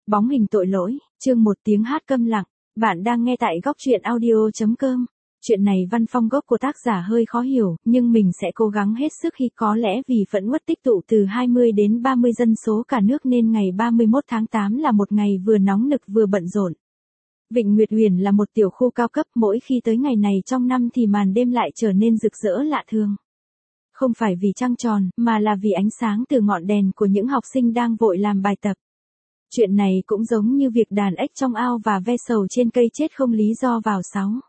Bóng hình tội lỗi, chương 1 tiếng hát câm lặng. Bạn đang nghe tại góc truyện audio.com. Chuyện này văn phong gốc của tác giả hơi khó hiểu, nhưng mình sẽ cố gắng hết sức khi có lẽ vì phẫn uất tích tụ từ 20 đến 30 dân số cả nước nên ngày 31 tháng 8 là một ngày vừa nóng nực vừa bận rộn. Vịnh Nguyệt Huyền là một tiểu khu cao cấp, mỗi khi tới ngày này trong năm thì màn đêm lại trở nên rực rỡ lạ thường. Không phải vì trăng tròn, mà là vì ánh sáng từ ngọn đèn của những học sinh đang vội làm bài tập. Chuyện này cũng giống như việc đàn ếch trong ao và ve sầu trên cây chết không lý do vào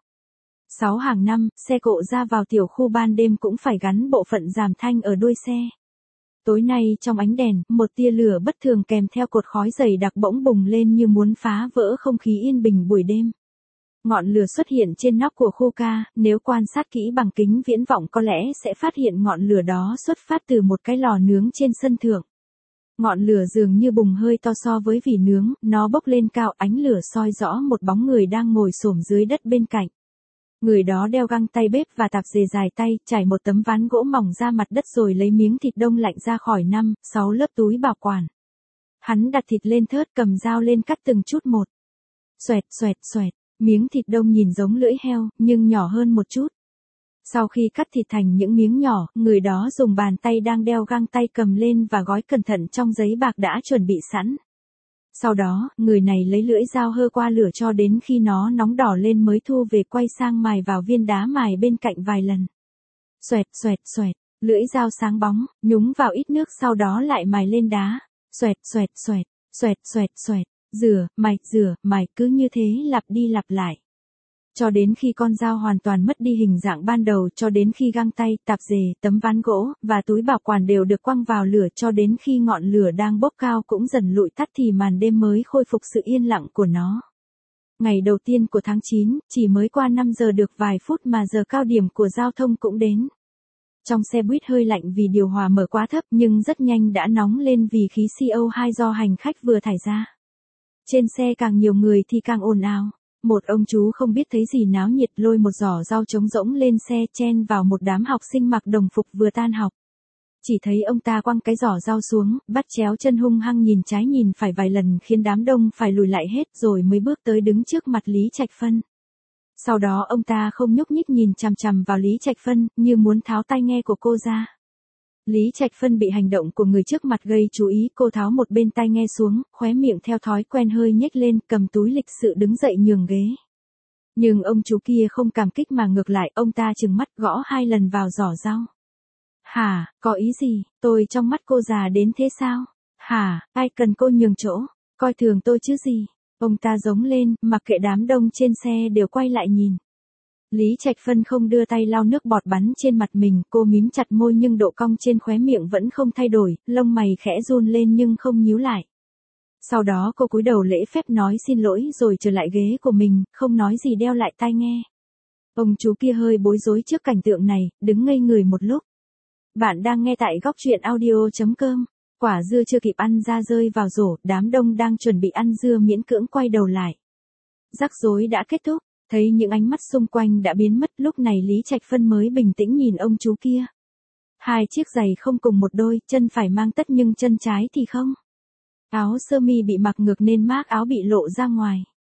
6 hàng năm, xe cộ ra vào tiểu khu ban đêm cũng phải gắn bộ phận giảm thanh ở đuôi xe. Tối nay trong ánh đèn, một tia lửa bất thường kèm theo cột khói dày đặc bỗng bùng lên như muốn phá vỡ không khí yên bình buổi đêm. Ngọn lửa xuất hiện trên nóc của khu ca, nếu quan sát kỹ bằng kính viễn vọng có lẽ sẽ phát hiện ngọn lửa đó xuất phát từ một cái lò nướng trên sân thượng. Ngọn lửa dường như bùng hơi to so với vỉ nướng, nó bốc lên cao, ánh lửa soi rõ một bóng người đang ngồi xổm dưới đất bên cạnh. Người đó đeo găng tay bếp và tạp dề dài tay, trải một tấm ván gỗ mỏng ra mặt đất rồi lấy miếng thịt đông lạnh ra khỏi 5-6 lớp túi bảo quản. Hắn đặt thịt lên thớt, cầm dao lên cắt từng chút một. Xoẹt xoẹt xoẹt, miếng thịt đông nhìn giống lưỡi heo, nhưng nhỏ hơn một chút. Sau khi cắt thịt thành những miếng nhỏ, người đó dùng bàn tay đang đeo găng tay cầm lên và gói cẩn thận trong giấy bạc đã chuẩn bị sẵn. Sau đó, người này lấy lưỡi dao hơ qua lửa cho đến khi nó nóng đỏ lên mới thu về, quay sang mài vào viên đá mài bên cạnh vài lần. Xoẹt xoẹt xoẹt, lưỡi dao sáng bóng, nhúng vào ít nước sau đó lại mài lên đá. Xoẹt xoẹt xoẹt, xoẹt xoẹt xoẹt, rửa, mài, cứ như thế lặp đi lặp lại. Cho đến khi con dao hoàn toàn mất đi hình dạng ban đầu, cho đến khi găng tay, tạp dề, tấm ván gỗ, và túi bảo quản đều được quăng vào lửa, cho đến khi ngọn lửa đang bốc cao cũng dần lụi tắt thì màn đêm mới khôi phục sự yên lặng của nó. Ngày đầu tiên của tháng 9, chỉ mới qua 5 giờ được vài phút mà giờ cao điểm của giao thông cũng đến. Trong xe buýt hơi lạnh vì điều hòa mở quá thấp nhưng rất nhanh đã nóng lên vì khí CO2 do hành khách vừa thải ra. Trên xe càng nhiều người thì càng ồn ào. Một ông chú không biết thấy gì náo nhiệt lôi một giỏ rau trống rỗng lên xe chen vào một đám học sinh mặc đồng phục vừa tan học. Chỉ thấy ông ta quăng cái giỏ rau xuống, bắt chéo chân hung hăng nhìn trái nhìn phải vài lần khiến đám đông phải lùi lại hết rồi mới bước tới đứng trước mặt Lý Trạch Phân. Sau đó ông ta không nhúc nhích nhìn chằm chằm vào Lý Trạch Phân, như muốn tháo tai nghe của cô ra. Lý Trạch Phân bị hành động của người trước mặt gây chú ý, cô tháo một bên tai nghe xuống, khóe miệng theo thói quen hơi nhếch lên, cầm túi lịch sự đứng dậy nhường ghế. Nhưng ông chú kia không cảm kích mà ngược lại, ông ta trừng mắt gõ 2 lần vào giỏ rau. Hả, có ý gì, tôi trong mắt cô già đến thế sao? Hả, ai cần cô nhường chỗ, coi thường tôi chứ gì? Ông ta giống lên, mặc kệ đám đông trên xe đều quay lại nhìn. Lý Trạch Phân không đưa tay lau nước bọt bắn trên mặt mình, cô mím chặt môi nhưng độ cong trên khóe miệng vẫn không thay đổi, lông mày khẽ run lên nhưng không nhíu lại. Sau đó cô cúi đầu lễ phép nói xin lỗi rồi trở lại ghế của mình, không nói gì đeo lại tai nghe. Ông chú kia hơi bối rối trước cảnh tượng này, đứng ngây người một lúc. Bạn đang nghe tại góc truyện audio.com. Quả dưa chưa kịp ăn ra rơi vào rổ, đám đông đang chuẩn bị ăn dưa miễn cưỡng quay đầu lại. Rắc rối đã kết thúc. Thấy những ánh mắt xung quanh đã biến mất, lúc này Lý Trạch Phân mới bình tĩnh nhìn ông chú kia. 2 chiếc giày không cùng một đôi, chân phải mang tất nhưng chân trái thì không. Áo sơ mi bị mặc ngược nên mác áo bị lộ ra ngoài.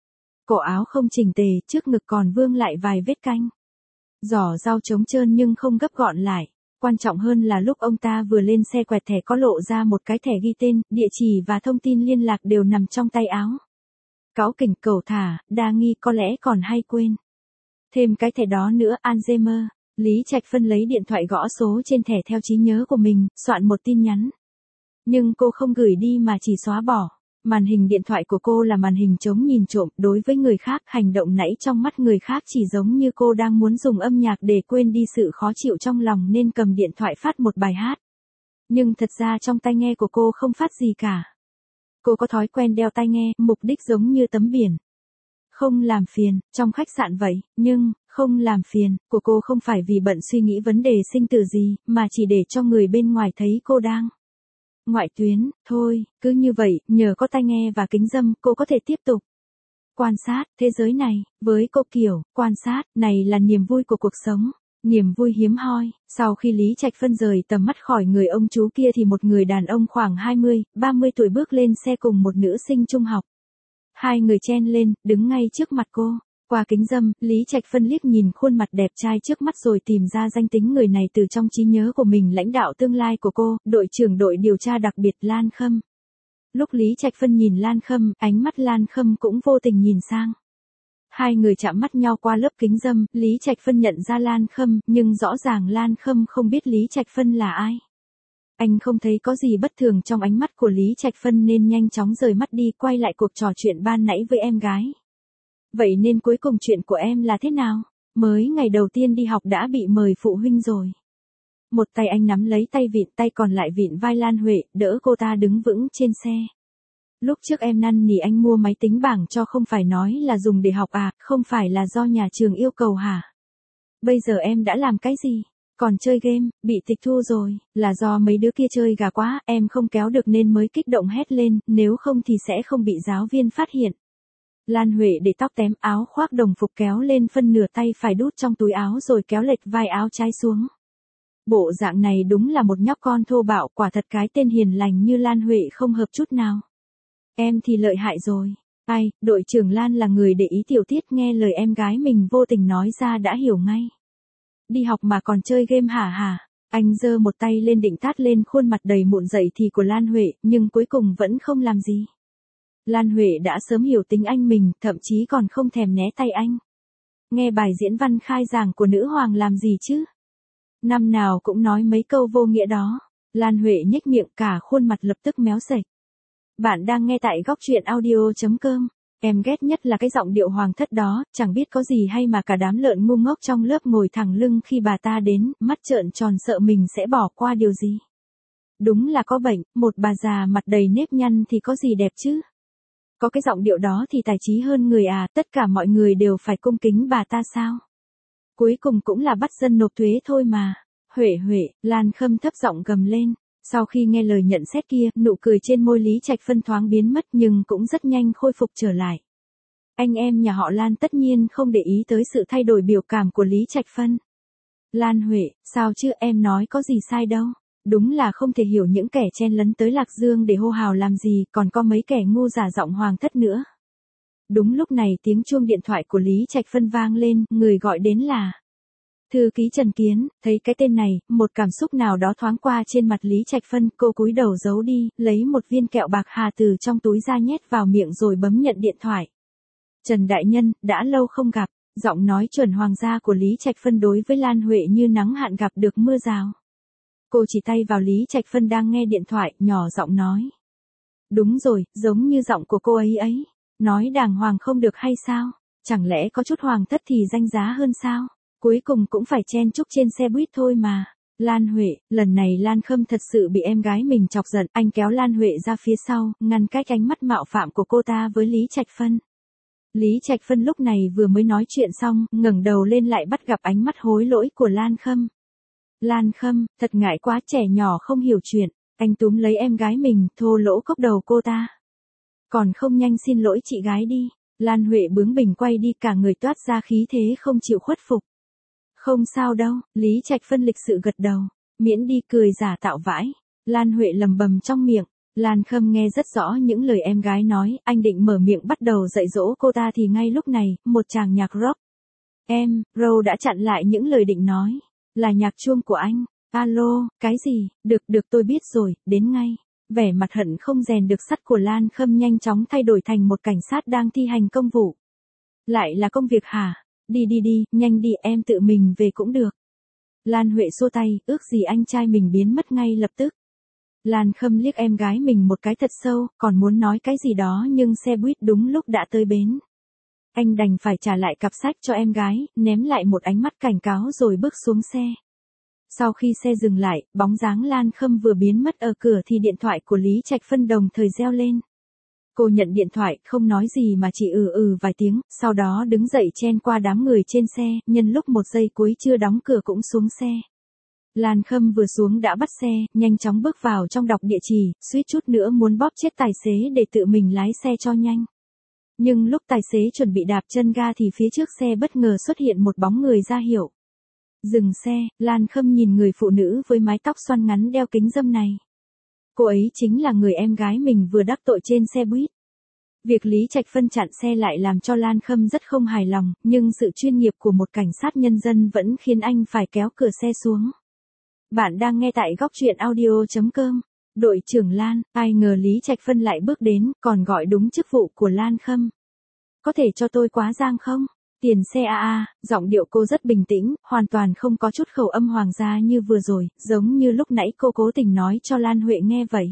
Cổ áo không chỉnh tề, trước ngực còn vương lại vài vết canh. Giỏ rau trống trơn nhưng không gấp gọn lại. Quan trọng hơn là lúc ông ta vừa lên xe quẹt thẻ có lộ ra một cái thẻ ghi tên, địa chỉ và thông tin liên lạc đều nằm trong tay áo. Cáu kỉnh cẩu thả, đa nghi có lẽ còn hay quên. Thêm cái thẻ đó nữa, Alzheimer. Lý Trạch Phân lấy điện thoại gõ số trên thẻ theo trí nhớ của mình, soạn một tin nhắn. Nhưng cô không gửi đi mà chỉ xóa bỏ. Màn hình điện thoại của cô là màn hình chống nhìn trộm, đối với người khác, hành động nãy trong mắt người khác chỉ giống như cô đang muốn dùng âm nhạc để quên đi sự khó chịu trong lòng nên cầm điện thoại phát một bài hát. Nhưng thật ra trong tai nghe của cô không phát gì cả. Cô có thói quen đeo tai nghe, mục đích giống như tấm biển. Không làm phiền, trong khách sạn vậy, nhưng, không làm phiền, của cô không phải vì bận suy nghĩ vấn đề sinh tử gì, mà chỉ để cho người bên ngoài thấy cô đang ngoại tuyến, thôi, cứ như vậy, nhờ có tai nghe và kính râm, cô có thể tiếp tục quan sát thế giới này. Với cô kiểu, quan sát này là niềm vui của cuộc sống. Niềm vui hiếm hoi. Sau khi Lý Trạch Phân rời tầm mắt khỏi người ông chú kia thì một người đàn ông khoảng 20-30 tuổi bước lên xe cùng một nữ sinh trung học. Hai người chen lên, đứng ngay trước mặt cô. Qua kính râm, Lý Trạch Phân liếc nhìn khuôn mặt đẹp trai trước mắt rồi tìm ra danh tính người này từ trong trí nhớ của mình, lãnh đạo tương lai của cô, đội trưởng đội điều tra đặc biệt Lan Khâm. Lúc Lý Trạch Phân nhìn Lan Khâm, ánh mắt Lan Khâm cũng vô tình nhìn sang. Hai người chạm mắt nhau qua lớp kính râm, Lý Trạch Phân nhận ra Lan Khâm, nhưng rõ ràng Lan Khâm không biết Lý Trạch Phân là ai. Anh không thấy có gì bất thường trong ánh mắt của Lý Trạch Phân nên nhanh chóng rời mắt đi, quay lại cuộc trò chuyện ban nãy với em gái. Vậy nên cuối cùng chuyện của em là thế nào? Mới ngày đầu tiên đi học đã bị mời phụ huynh rồi. Một tay anh nắm lấy tay vịn, tay còn lại vịn vai Lan Huệ, đỡ cô ta đứng vững trên xe. Lúc trước em năn nỉ anh mua máy tính bảng cho không phải nói là dùng để học à, không phải là do nhà trường yêu cầu hả? Bây giờ em đã làm cái gì? Còn chơi game, bị tịch thu rồi, là do mấy đứa kia chơi gà quá, em không kéo được nên mới kích động hét lên, nếu không thì sẽ không bị giáo viên phát hiện. Lan Huệ để tóc tém, áo khoác đồng phục kéo lên phân nửa, tay phải đút trong túi áo rồi kéo lệch vai áo trái xuống. Bộ dạng này đúng là một nhóc con thô bạo, quả thật cái tên hiền lành như Lan Huệ không hợp chút nào. Em thì lợi hại rồi. Ai, đội trưởng Lan là người để ý tiểu tiết, nghe lời em gái mình vô tình nói ra đã hiểu ngay. Đi học mà còn chơi game hả? Anh giơ một tay lên định tát lên khuôn mặt đầy mụn dậy thì của Lan Huệ, nhưng cuối cùng vẫn không làm gì. Lan Huệ đã sớm hiểu tính anh mình, thậm chí còn không thèm né tay anh. Nghe bài diễn văn khai giảng của nữ hoàng làm gì chứ? Năm nào cũng nói mấy câu vô nghĩa đó. Lan Huệ nhếch miệng, cả khuôn mặt lập tức méo sệch. Bạn đang nghe tại góc truyện audio.com. Em ghét nhất là cái giọng điệu hoàng thất đó, chẳng biết có gì hay mà cả đám lợn ngu ngốc trong lớp ngồi thẳng lưng khi bà ta đến, mắt trợn tròn sợ mình sẽ bỏ qua điều gì. Đúng là có bệnh, một bà già mặt đầy nếp nhăn thì có gì đẹp chứ? Có cái giọng điệu đó thì tài trí hơn người à, tất cả mọi người đều phải cung kính bà ta sao? Cuối cùng cũng là bắt dân nộp thuế thôi mà. Huệ, Lan Khâm thấp giọng gầm lên. Sau khi nghe lời nhận xét kia, nụ cười trên môi Lý Trạch Phân thoáng biến mất nhưng cũng rất nhanh khôi phục trở lại. Anh em nhà họ Lan tất nhiên không để ý tới sự thay đổi biểu cảm của Lý Trạch Phân. Lan Huệ, sao chứ, em nói có gì sai đâu. Đúng là không thể hiểu những kẻ chen lấn tới Lạc Dương để hô hào làm gì, còn có mấy kẻ ngu giả giọng hoàng thất nữa. Đúng lúc này tiếng chuông điện thoại của Lý Trạch Phân vang lên, người gọi đến là thư ký Trần Kiến. Thấy cái tên này, một cảm xúc nào đó thoáng qua trên mặt Lý Trạch Phân, cô cúi đầu giấu đi, lấy một viên kẹo bạc hà từ trong túi ra nhét vào miệng rồi bấm nhận điện thoại. Trần Đại Nhân, đã lâu không gặp, giọng nói chuẩn hoàng gia của Lý Trạch Phân đối với Lan Huệ như nắng hạn gặp được mưa rào. Cô chỉ tay vào Lý Trạch Phân đang nghe điện thoại, nhỏ giọng nói. Đúng rồi, giống như giọng của cô ấy. Nói đàng hoàng không được hay sao? Chẳng lẽ có chút hoàng thất thì danh giá hơn sao? Cuối cùng cũng phải chen chúc trên xe buýt thôi mà. Lan Huệ, lần này Lan Khâm thật sự bị em gái mình chọc giận, anh kéo Lan Huệ ra phía sau, ngăn cách ánh mắt mạo phạm của cô ta với Lý Trạch Phân. Lý Trạch Phân lúc này vừa mới nói chuyện xong, ngẩng đầu lên lại bắt gặp ánh mắt hối lỗi của Lan Khâm. Lan Khâm, thật ngại quá, trẻ nhỏ không hiểu chuyện, anh túm lấy em gái mình, thô lỗ cốc đầu cô ta. Còn không nhanh xin lỗi chị gái đi. Lan Huệ bướng bỉnh quay đi, cả người toát ra khí thế không chịu khuất phục. Không sao đâu, Lý Trạch Phân lịch sự gật đầu, miễn đi, cười giả tạo vãi. Lan Huệ lầm bầm trong miệng. Lan Khâm nghe rất rõ những lời em gái nói, anh định mở miệng bắt đầu dạy dỗ cô ta thì ngay lúc này, một chàng nhạc rock. Row đã chặn lại những lời định nói. Là nhạc chuông của anh. Alo, cái gì? Được tôi biết rồi, đến ngay. Vẻ mặt hận không rèn được sắt của Lan Khâm nhanh chóng thay đổi thành một cảnh sát đang thi hành công vụ. Lại là công việc hả? Đi, nhanh đi, em tự mình về cũng được. Lan Huệ xua tay, ước gì anh trai mình biến mất ngay lập tức. Lan Khâm liếc em gái mình một cái thật sâu, còn muốn nói cái gì đó nhưng xe buýt đúng lúc đã tới bến. Anh đành phải trả lại cặp sách cho em gái, ném lại một ánh mắt cảnh cáo rồi bước xuống xe. Sau khi xe dừng lại, bóng dáng Lan Khâm vừa biến mất ở cửa thì điện thoại của Lý Trạch Phân đồng thời reo lên. Cô nhận điện thoại, không nói gì mà chỉ vài tiếng, sau đó đứng dậy chen qua đám người trên xe, nhân lúc một giây cuối chưa đóng cửa cũng xuống xe. Lan Khâm vừa xuống đã bắt xe, nhanh chóng bước vào trong đọc địa chỉ, suýt chút nữa muốn bóp chết tài xế để tự mình lái xe cho nhanh. Nhưng lúc tài xế chuẩn bị đạp chân ga thì phía trước xe bất ngờ xuất hiện một bóng người ra hiệu. Dừng xe, Lan Khâm nhìn người phụ nữ với mái tóc xoăn ngắn đeo kính râm này. Cô ấy chính là người em gái mình vừa đắc tội trên xe buýt. Việc Lý Trạch Phân chặn xe lại làm cho Lan Khâm rất không hài lòng, nhưng sự chuyên nghiệp của một cảnh sát nhân dân vẫn khiến anh phải kéo cửa xe xuống. Bạn đang nghe tại góc truyện audio.com. Đội trưởng Lan, ai ngờ Lý Trạch Phân lại bước đến, còn gọi đúng chức vụ của Lan Khâm. Có thể cho tôi quá giang không? Tiền xe giọng điệu cô rất bình tĩnh, hoàn toàn không có chút khẩu âm hoàng gia như vừa rồi, giống như lúc nãy cô cố tình nói cho Lan Huệ nghe vậy.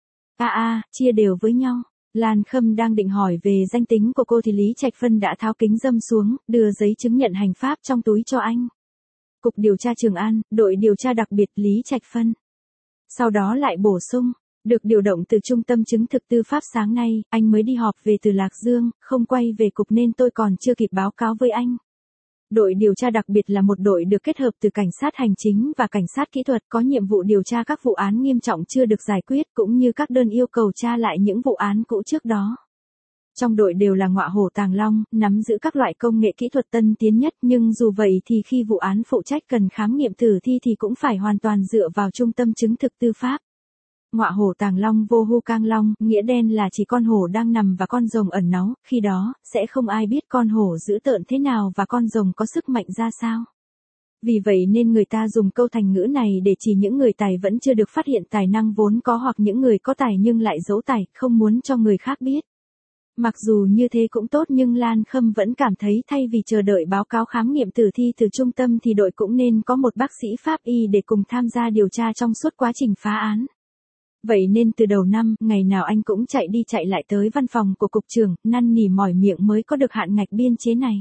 Chia đều với nhau. Lan Khâm đang định hỏi về danh tính của cô thì Lý Trạch Phân đã tháo kính râm xuống, đưa giấy chứng nhận hành pháp trong túi cho anh. Cục điều tra Trường An, đội điều tra đặc biệt Lý Trạch Phân. Sau đó lại bổ sung, được điều động từ Trung tâm chứng thực tư pháp sáng nay, anh mới đi họp về từ Lạc Dương, không quay về cục nên tôi còn chưa kịp báo cáo với anh. Đội điều tra đặc biệt là một đội được kết hợp từ cảnh sát hành chính và cảnh sát kỹ thuật có nhiệm vụ điều tra các vụ án nghiêm trọng chưa được giải quyết cũng như các đơn yêu cầu tra lại những vụ án cũ trước đó. Trong đội đều là ngọa hổ tàng long, nắm giữ các loại công nghệ kỹ thuật tân tiến nhất nhưng dù vậy thì khi vụ án phụ trách cần khám nghiệm tử thi thì cũng phải hoàn toàn dựa vào Trung tâm chứng thực tư pháp. Ngọa hổ tàng long vô hu cang long, nghĩa đen là chỉ con hổ đang nằm và con rồng ẩn náu, khi đó, sẽ không ai biết con hổ dữ tợn thế nào và con rồng có sức mạnh ra sao. Vì vậy nên người ta dùng câu thành ngữ này để chỉ những người tài vẫn chưa được phát hiện tài năng vốn có hoặc những người có tài nhưng lại giấu tài, không muốn cho người khác biết. Mặc dù như thế cũng tốt nhưng Lan Khâm vẫn cảm thấy thay vì chờ đợi báo cáo khám nghiệm tử thi từ trung tâm thì đội cũng nên có một bác sĩ pháp y để cùng tham gia điều tra trong suốt quá trình phá án. Vậy nên từ đầu năm, ngày nào anh cũng chạy đi chạy lại tới văn phòng của cục trưởng, năn nỉ mỏi miệng mới có được hạn ngạch biên chế này.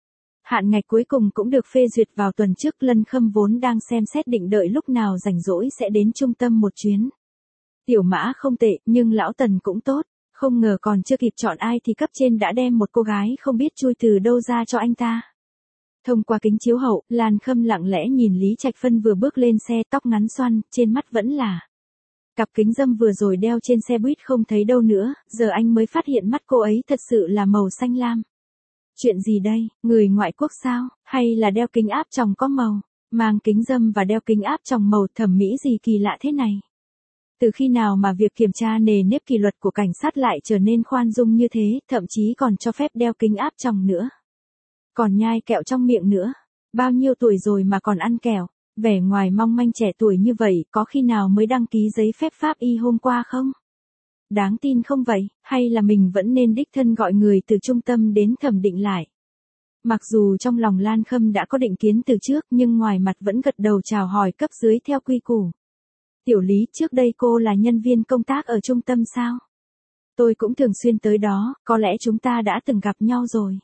Hạn ngạch cuối cùng cũng được phê duyệt vào tuần trước. Lân Khâm vốn đang xem xét định đợi lúc nào rảnh rỗi sẽ đến trung tâm một chuyến. Tiểu Mã không tệ, nhưng lão Tần cũng tốt. Không ngờ còn chưa kịp chọn ai thì cấp trên đã đem một cô gái không biết chui từ đâu ra cho anh ta. Thông qua kính chiếu hậu, Lan Khâm lặng lẽ nhìn Lý Trạch Phân vừa bước lên xe, tóc ngắn xoăn, trên mắt vẫn là cặp kính râm vừa rồi đeo trên xe buýt không thấy đâu nữa, giờ anh mới phát hiện mắt cô ấy thật sự là màu xanh lam. Chuyện gì đây, người ngoại quốc sao, hay là đeo kính áp tròng có màu, mang kính râm và đeo kính áp tròng màu thẩm mỹ gì kỳ lạ thế này. Từ khi nào mà việc kiểm tra nề nếp kỷ luật của cảnh sát lại trở nên khoan dung như thế, thậm chí còn cho phép đeo kính áp tròng nữa. Còn nhai kẹo trong miệng nữa, bao nhiêu tuổi rồi mà còn ăn kẹo. Vẻ ngoài mong manh trẻ tuổi như vậy, có khi nào mới đăng ký giấy phép pháp y hôm qua không? Đáng tin không vậy, hay là mình vẫn nên đích thân gọi người từ trung tâm đến thẩm định lại? Mặc dù trong lòng Lan Khâm đã có định kiến từ trước nhưng ngoài mặt vẫn gật đầu chào hỏi cấp dưới theo quy củ. Tiểu Lý, trước đây cô là nhân viên công tác ở trung tâm sao? Tôi cũng thường xuyên tới đó, có lẽ chúng ta đã từng gặp nhau rồi.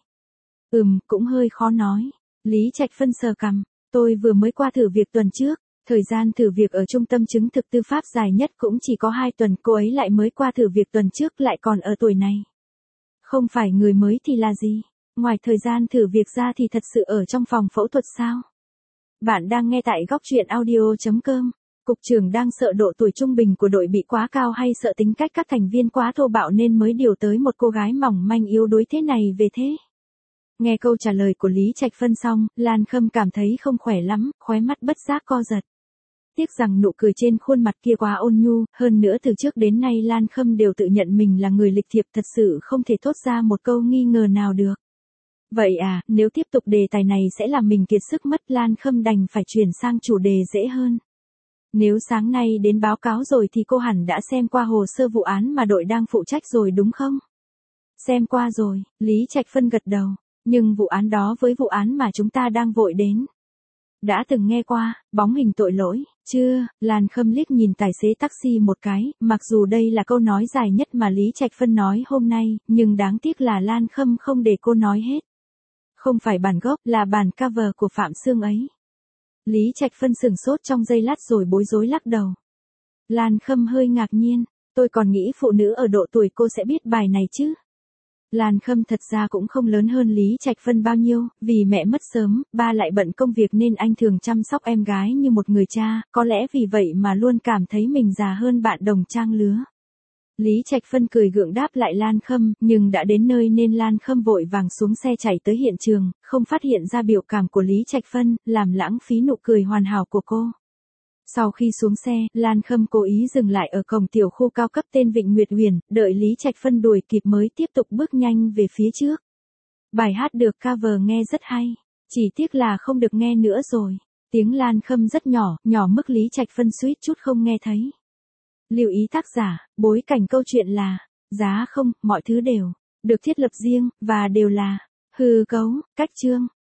Cũng hơi khó nói. Lý Trạch Phân sờ cằm. Tôi vừa mới qua thử việc tuần trước, thời gian thử việc ở trung tâm chứng thực tư pháp dài nhất cũng chỉ có 2 tuần, cô ấy lại mới qua thử việc tuần trước lại còn ở tuổi này. Không phải người mới thì là gì, ngoài thời gian thử việc ra thì thật sự ở trong phòng phẫu thuật sao? Bạn đang nghe tại góc truyện audio.com. Cục trưởng đang sợ độ tuổi trung bình của đội bị quá cao hay sợ tính cách các thành viên quá thô bạo nên mới điều tới một cô gái mỏng manh yếu đuối thế này về thế? Nghe câu trả lời của Lý Trạch Phân xong, Lan Khâm cảm thấy không khỏe lắm, khóe mắt bất giác co giật. Tiếc rằng nụ cười trên khuôn mặt kia quá ôn nhu, hơn nữa từ trước đến nay Lan Khâm đều tự nhận mình là người lịch thiệp, thật sự không thể thốt ra một câu nghi ngờ nào được. Vậy nếu tiếp tục đề tài này sẽ làm mình kiệt sức mất, Lan Khâm đành phải chuyển sang chủ đề dễ hơn. Nếu sáng nay đến báo cáo rồi thì cô hẳn đã xem qua hồ sơ vụ án mà đội đang phụ trách rồi đúng không? Xem qua rồi, Lý Trạch Phân gật đầu. Nhưng vụ án đó với vụ án mà chúng ta đang vội đến. Đã từng nghe qua, bóng hình tội lỗi, chưa? Lan Khâm liếc nhìn tài xế taxi một cái, mặc dù đây là câu nói dài nhất mà Lý Trạch Phân nói hôm nay, nhưng đáng tiếc là Lan Khâm không để cô nói hết. Không phải bản gốc, là bản cover của Phạm Sương ấy. Lý Trạch Phân sửng sốt trong giây lát rồi bối rối lắc đầu. Lan Khâm hơi ngạc nhiên, tôi còn nghĩ phụ nữ ở độ tuổi cô sẽ biết bài này chứ. Lan Khâm thật ra cũng không lớn hơn Lý Trạch Phân bao nhiêu, vì mẹ mất sớm, ba lại bận công việc nên anh thường chăm sóc em gái như một người cha, có lẽ vì vậy mà luôn cảm thấy mình già hơn bạn đồng trang lứa. Lý Trạch Phân cười gượng đáp lại Lan Khâm, nhưng đã đến nơi nên Lan Khâm vội vàng xuống xe chạy tới hiện trường, không phát hiện ra biểu cảm của Lý Trạch Phân, làm lãng phí nụ cười hoàn hảo của cô. Sau khi xuống xe, Lan Khâm cố ý dừng lại ở cổng tiểu khu cao cấp tên Vịnh Nguyệt Huyền, đợi Lý Trạch Phân đuổi kịp mới tiếp tục bước nhanh về phía trước. Bài hát được cover nghe rất hay, chỉ tiếc là không được nghe nữa rồi. Tiếng Lan Khâm rất nhỏ, nhỏ mức Lý Trạch Phân suýt chút không nghe thấy. Lưu ý tác giả, bối cảnh câu chuyện là, giá không, mọi thứ đều được thiết lập riêng, và đều là hư cấu, cách chương.